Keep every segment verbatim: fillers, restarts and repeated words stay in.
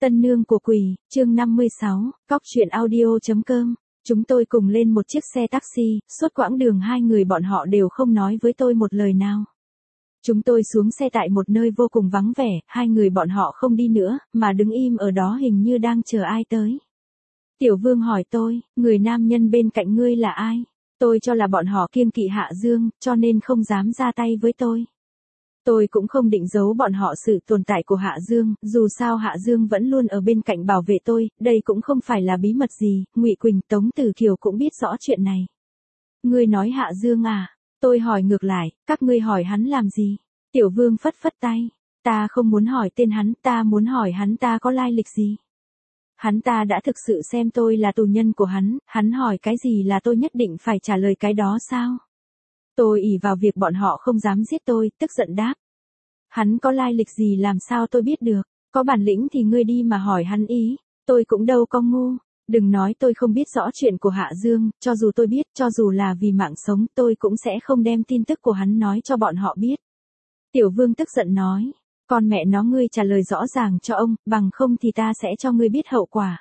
Tân nương của quỷ, chương năm mươi sáu, cóc truyện audio.com. Chúng tôi cùng lên một chiếc xe taxi, suốt quãng đường hai người bọn họ đều không nói với tôi một lời nào. Chúng tôi xuống xe tại một nơi vô cùng vắng vẻ, hai người bọn họ không đi nữa, mà đứng im ở đó hình như đang chờ ai tới. Tiểu Vương hỏi tôi, người nam nhân bên cạnh ngươi là ai? Tôi cho là bọn họ kiêng kỵ Hạ Dương, cho nên không dám ra tay với tôi. Tôi cũng không định giấu bọn họ sự tồn tại của Hạ Dương, dù sao Hạ Dương vẫn luôn ở bên cạnh bảo vệ tôi, đây cũng không phải là bí mật gì, Ngụy Quỳnh, Tống Tử Kiều cũng biết rõ chuyện này. Ngươi nói Hạ Dương à? Tôi hỏi ngược lại, các ngươi hỏi hắn làm gì? Tiểu Vương phất phất tay, ta không muốn hỏi tên hắn, ta muốn hỏi hắn ta có lai lịch gì? Hắn ta đã thực sự xem tôi là tù nhân của hắn, hắn hỏi cái gì là tôi nhất định phải trả lời cái đó sao? Tôi ỷ vào việc bọn họ không dám giết tôi, tức giận đáp. Hắn có lai lịch gì làm sao tôi biết được, có bản lĩnh thì ngươi đi mà hỏi hắn ý, tôi cũng đâu có ngu, đừng nói tôi không biết rõ chuyện của Hạ Dương, cho dù tôi biết, cho dù là vì mạng sống, tôi cũng sẽ không đem tin tức của hắn nói cho bọn họ biết. Tiểu Vương tức giận nói, con mẹ nó ngươi trả lời rõ ràng cho ông, bằng không thì ta sẽ cho ngươi biết hậu quả.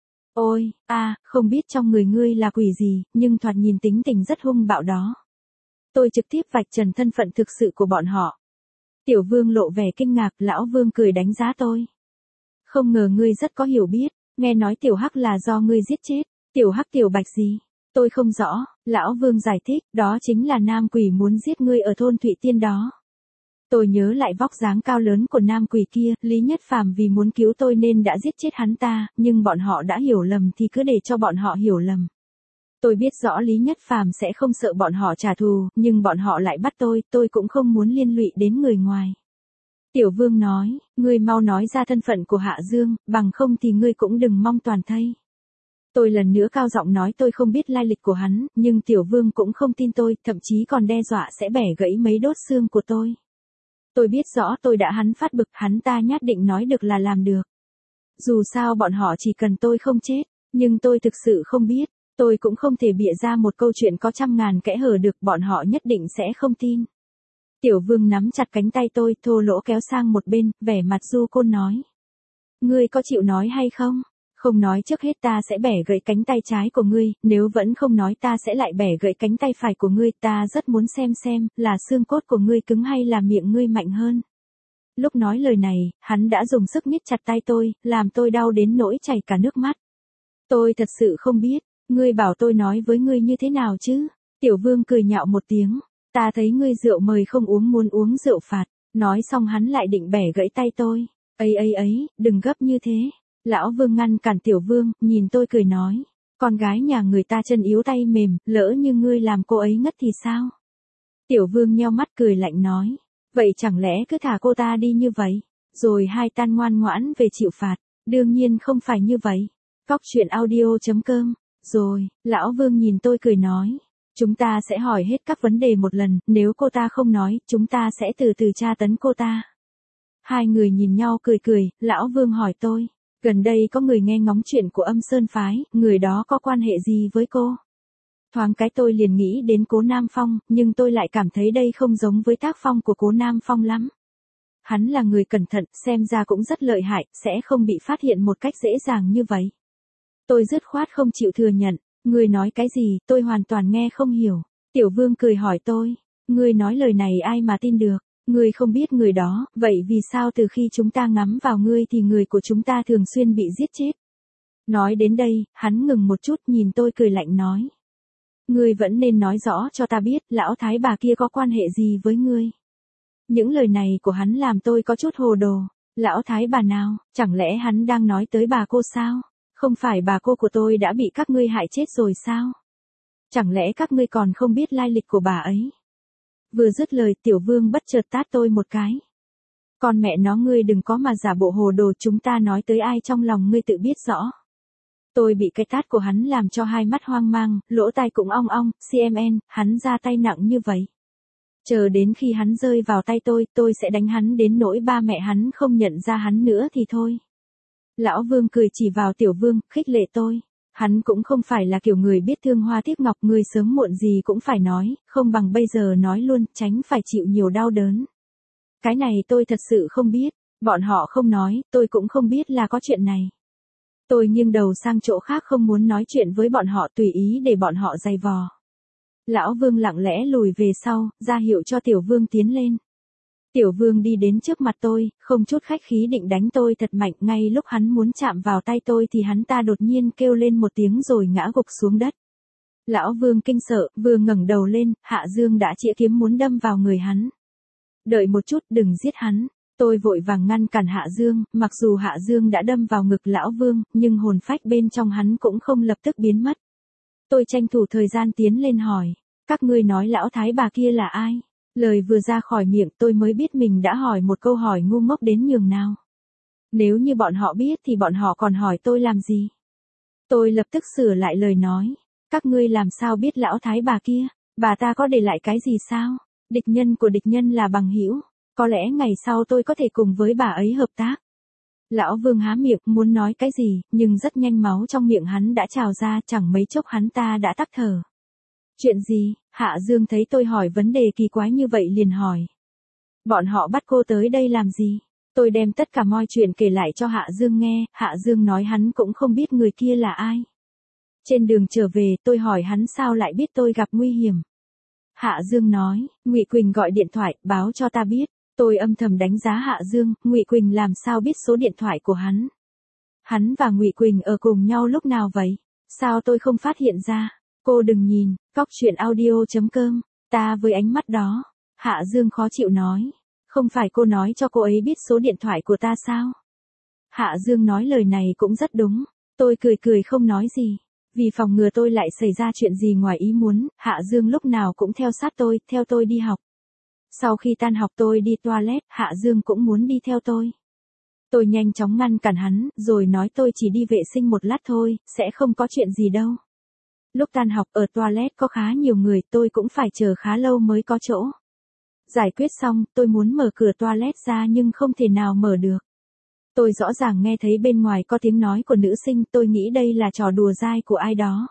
Ôi, a, à, không biết trong người ngươi là quỷ gì, nhưng thoạt nhìn tính tình rất hung bạo đó. Tôi trực tiếp vạch trần thân phận thực sự của bọn họ. Tiểu Vương lộ vẻ kinh ngạc, Lão Vương cười đánh giá tôi. Không ngờ ngươi rất có hiểu biết, nghe nói Tiểu Hắc là do ngươi giết chết, Tiểu Hắc Tiểu Bạch gì? Tôi không rõ, Lão Vương giải thích, đó chính là nam quỷ muốn giết ngươi ở thôn Thụy Tiên đó. Tôi nhớ lại vóc dáng cao lớn của nam quỷ kia, Lý Nhất Phàm vì muốn cứu tôi nên đã giết chết hắn ta, nhưng bọn họ đã hiểu lầm thì cứ để cho bọn họ hiểu lầm. Tôi biết rõ Lý Nhất Phàm sẽ không sợ bọn họ trả thù, nhưng bọn họ lại bắt tôi, tôi cũng không muốn liên lụy đến người ngoài. Tiểu Vương nói, ngươi mau nói ra thân phận của Hạ Dương, bằng không thì ngươi cũng đừng mong toàn thây. Tôi lần nữa cao giọng nói tôi không biết lai lịch của hắn, nhưng Tiểu Vương cũng không tin tôi, thậm chí còn đe dọa sẽ bẻ gãy mấy đốt xương của tôi. Tôi biết rõ tôi đã hắn phát bực, hắn ta nhất định nói được là làm được. Dù sao bọn họ chỉ cần tôi không chết, nhưng tôi thực sự không biết. Tôi cũng không thể bịa ra một câu chuyện có trăm ngàn kẽ hở được, bọn họ nhất định sẽ không tin. Tiểu Vương nắm chặt cánh tay tôi, thô lỗ kéo sang một bên, vẻ mặt du côn nói. Ngươi có chịu nói hay không? Không nói trước hết ta sẽ bẻ gãy cánh tay trái của ngươi, nếu vẫn không nói ta sẽ lại bẻ gãy cánh tay phải của ngươi, ta rất muốn xem xem, là xương cốt của ngươi cứng hay là miệng ngươi mạnh hơn. Lúc nói lời này, hắn đã dùng sức nhích chặt tay tôi, làm tôi đau đến nỗi chảy cả nước mắt. Tôi thật sự không biết. Ngươi bảo tôi nói với ngươi như thế nào chứ? Tiểu Vương cười nhạo một tiếng. Ta thấy ngươi rượu mời không uống muốn uống rượu phạt. Nói xong hắn lại định bẻ gãy tay tôi. Ấy ấy ấy, đừng gấp như thế. Lão Vương ngăn cản Tiểu Vương, nhìn tôi cười nói. Con gái nhà người ta chân yếu tay mềm, lỡ như ngươi làm cô ấy ngất thì sao? Tiểu Vương nheo mắt cười lạnh nói. Vậy chẳng lẽ cứ thả cô ta đi như vậy? Rồi hai tan ngoan ngoãn về chịu phạt. Đương nhiên không phải như vậy. Cóc truyện audio.com. Rồi, Lão Vương nhìn tôi cười nói, chúng ta sẽ hỏi hết các vấn đề một lần, nếu cô ta không nói, chúng ta sẽ từ từ tra tấn cô ta. Hai người nhìn nhau cười cười, Lão Vương hỏi tôi, gần đây có người nghe ngóng chuyện của Âm Sơn Phái, người đó có quan hệ gì với cô? Thoáng cái tôi liền nghĩ đến Cố Nam Phong, nhưng tôi lại cảm thấy đây không giống với tác phong của Cố Nam Phong lắm. Hắn là người cẩn thận, xem ra cũng rất lợi hại, sẽ không bị phát hiện một cách dễ dàng như vậy. Tôi dứt khoát không chịu thừa nhận, ngươi nói cái gì, tôi hoàn toàn nghe không hiểu. Tiểu Vương cười hỏi tôi, ngươi nói lời này ai mà tin được, ngươi không biết người đó, vậy vì sao từ khi chúng ta ngắm vào ngươi thì người của chúng ta thường xuyên bị giết chết? Nói đến đây, hắn ngừng một chút nhìn tôi cười lạnh nói. Ngươi vẫn nên nói rõ cho ta biết, lão thái bà kia có quan hệ gì với ngươi? Những lời này của hắn làm tôi có chút hồ đồ, lão thái bà nào, chẳng lẽ hắn đang nói tới bà cô sao? Không phải bà cô của tôi đã bị các ngươi hại chết rồi sao? Chẳng lẽ các ngươi còn không biết lai lịch của bà ấy? Vừa dứt lời Tiểu Vương bất chợt tát tôi một cái. Con mẹ nó ngươi đừng có mà giả bộ hồ đồ, chúng ta nói tới ai trong lòng ngươi tự biết rõ. Tôi bị cái tát của hắn làm cho hai mắt hoang mang, lỗ tai cũng ong ong, xê em en, hắn ra tay nặng như vậy. Chờ đến khi hắn rơi vào tay tôi, tôi sẽ đánh hắn đến nỗi ba mẹ hắn không nhận ra hắn nữa thì thôi. Lão Vương cười chỉ vào Tiểu Vương, khích lệ tôi. Hắn cũng không phải là kiểu người biết thương hoa tiếc ngọc, người sớm muộn gì cũng phải nói, không bằng bây giờ nói luôn, tránh phải chịu nhiều đau đớn. Cái này tôi thật sự không biết. Bọn họ không nói, tôi cũng không biết là có chuyện này. Tôi nghiêng đầu sang chỗ khác không muốn nói chuyện với bọn họ, tùy ý để bọn họ giày vò. Lão Vương lặng lẽ lùi về sau, ra hiệu cho Tiểu Vương tiến lên. Tiểu Vương đi đến trước mặt tôi, không chút khách khí định đánh tôi thật mạnh, ngay lúc hắn muốn chạm vào tay tôi thì hắn ta đột nhiên kêu lên một tiếng rồi ngã gục xuống đất. Lão Vương kinh sợ, vừa ngẩng đầu lên, Hạ Dương đã chĩa kiếm muốn đâm vào người hắn. Đợi một chút, đừng giết hắn. Tôi vội vàng ngăn cản Hạ Dương, mặc dù Hạ Dương đã đâm vào ngực Lão Vương, nhưng hồn phách bên trong hắn cũng không lập tức biến mất. Tôi tranh thủ thời gian tiến lên hỏi, các ngươi nói lão thái bà kia là ai? Lời vừa ra khỏi miệng tôi mới biết mình đã hỏi một câu hỏi ngu ngốc đến nhường nào. Nếu như bọn họ biết thì bọn họ còn hỏi tôi làm gì? Tôi lập tức sửa lại lời nói, các ngươi làm sao biết lão thái bà kia? Bà ta có để lại cái gì sao? Địch nhân của địch nhân là bằng hữu. Có lẽ ngày sau tôi có thể cùng với bà ấy hợp tác. Lão Vương há miệng muốn nói cái gì, nhưng rất nhanh máu trong miệng hắn đã trào ra, chẳng mấy chốc hắn ta đã tắc thở. Chuyện gì? Hạ Dương thấy tôi hỏi vấn đề kỳ quái như vậy liền hỏi. Bọn họ bắt cô tới đây làm gì? Tôi đem tất cả mọi chuyện kể lại cho Hạ Dương nghe, Hạ Dương nói hắn cũng không biết người kia là ai. Trên đường trở về tôi hỏi hắn sao lại biết tôi gặp nguy hiểm. Hạ Dương nói, Ngụy Quỳnh gọi điện thoại, báo cho ta biết. Tôi âm thầm đánh giá Hạ Dương, Ngụy Quỳnh làm sao biết số điện thoại của hắn? Hắn và Ngụy Quỳnh ở cùng nhau lúc nào vậy? Sao tôi không phát hiện ra? Cô đừng nhìn, cóc truyện audio chấm com, ta với ánh mắt đó. Hạ Dương khó chịu nói, không phải cô nói cho cô ấy biết số điện thoại của ta sao? Hạ Dương nói lời này cũng rất đúng. Tôi cười cười không nói gì. Vì phòng ngừa tôi lại xảy ra chuyện gì ngoài ý muốn, Hạ Dương lúc nào cũng theo sát tôi, theo tôi đi học. Sau khi tan học tôi đi toilet, Hạ Dương cũng muốn đi theo tôi. Tôi nhanh chóng ngăn cản hắn, rồi nói tôi chỉ đi vệ sinh một lát thôi, sẽ không có chuyện gì đâu. Lúc tan học ở toilet có khá nhiều người, tôi cũng phải chờ khá lâu mới có chỗ. Giải quyết xong, tôi muốn mở cửa toilet ra nhưng không thể nào mở được. Tôi rõ ràng nghe thấy bên ngoài có tiếng nói của nữ sinh, tôi nghĩ đây là trò đùa dai của ai đó.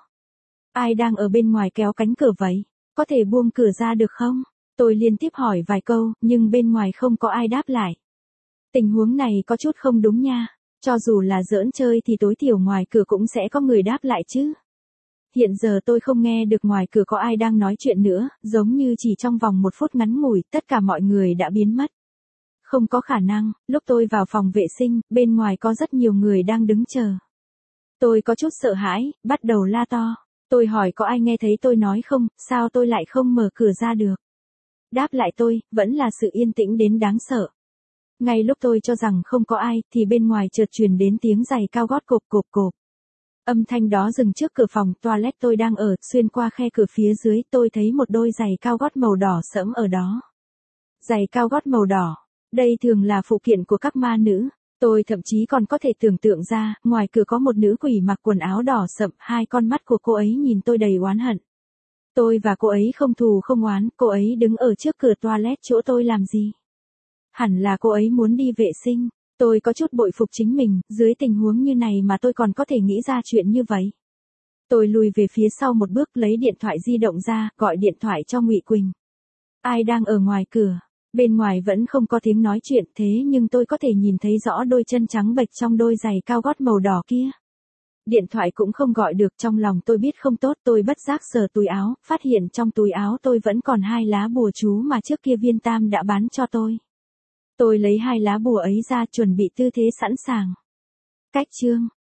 Ai đang ở bên ngoài kéo cánh cửa vậy? Có thể buông cửa ra được không? Tôi liên tiếp hỏi vài câu, nhưng bên ngoài không có ai đáp lại. Tình huống này có chút không đúng nha. Cho dù là giỡn chơi thì tối thiểu ngoài cửa cũng sẽ có người đáp lại chứ. Hiện giờ tôi không nghe được ngoài cửa có ai đang nói chuyện nữa, giống như chỉ trong vòng một phút ngắn ngủi, tất cả mọi người đã biến mất. Không có khả năng, lúc tôi vào phòng vệ sinh, bên ngoài có rất nhiều người đang đứng chờ. Tôi có chút sợ hãi, bắt đầu la to. Tôi hỏi có ai nghe thấy tôi nói không, sao tôi lại không mở cửa ra được. Đáp lại tôi, vẫn là sự yên tĩnh đến đáng sợ. Ngay lúc tôi cho rằng không có ai, thì bên ngoài chợt truyền đến tiếng giày cao gót cộp cộp cộp. Âm thanh đó dừng trước cửa phòng toilet tôi đang ở, xuyên qua khe cửa phía dưới, tôi thấy một đôi giày cao gót màu đỏ sẫm ở đó. Giày cao gót màu đỏ, đây thường là phụ kiện của các ma nữ. Tôi thậm chí còn có thể tưởng tượng ra, ngoài cửa có một nữ quỷ mặc quần áo đỏ sậm, hai con mắt của cô ấy nhìn tôi đầy oán hận. Tôi và cô ấy không thù không oán, cô ấy đứng ở trước cửa toilet chỗ tôi làm gì? Hẳn là cô ấy muốn đi vệ sinh. Tôi có chút bội phục chính mình, dưới tình huống như này mà tôi còn có thể nghĩ ra chuyện như vậy. Tôi lùi về phía sau một bước lấy điện thoại di động ra, gọi điện thoại cho Ngụy Quỳnh. Ai đang ở ngoài cửa? Bên ngoài vẫn không có tiếng nói chuyện thế nhưng tôi có thể nhìn thấy rõ đôi chân trắng bệch trong đôi giày cao gót màu đỏ kia. Điện thoại cũng không gọi được, trong lòng tôi biết không tốt, tôi bất giác sờ túi áo, phát hiện trong túi áo tôi vẫn còn hai lá bùa chú mà trước kia Viên Tam đã bán cho tôi. Tôi lấy hai lá bùa ấy ra chuẩn bị tư thế sẵn sàng. Cách chương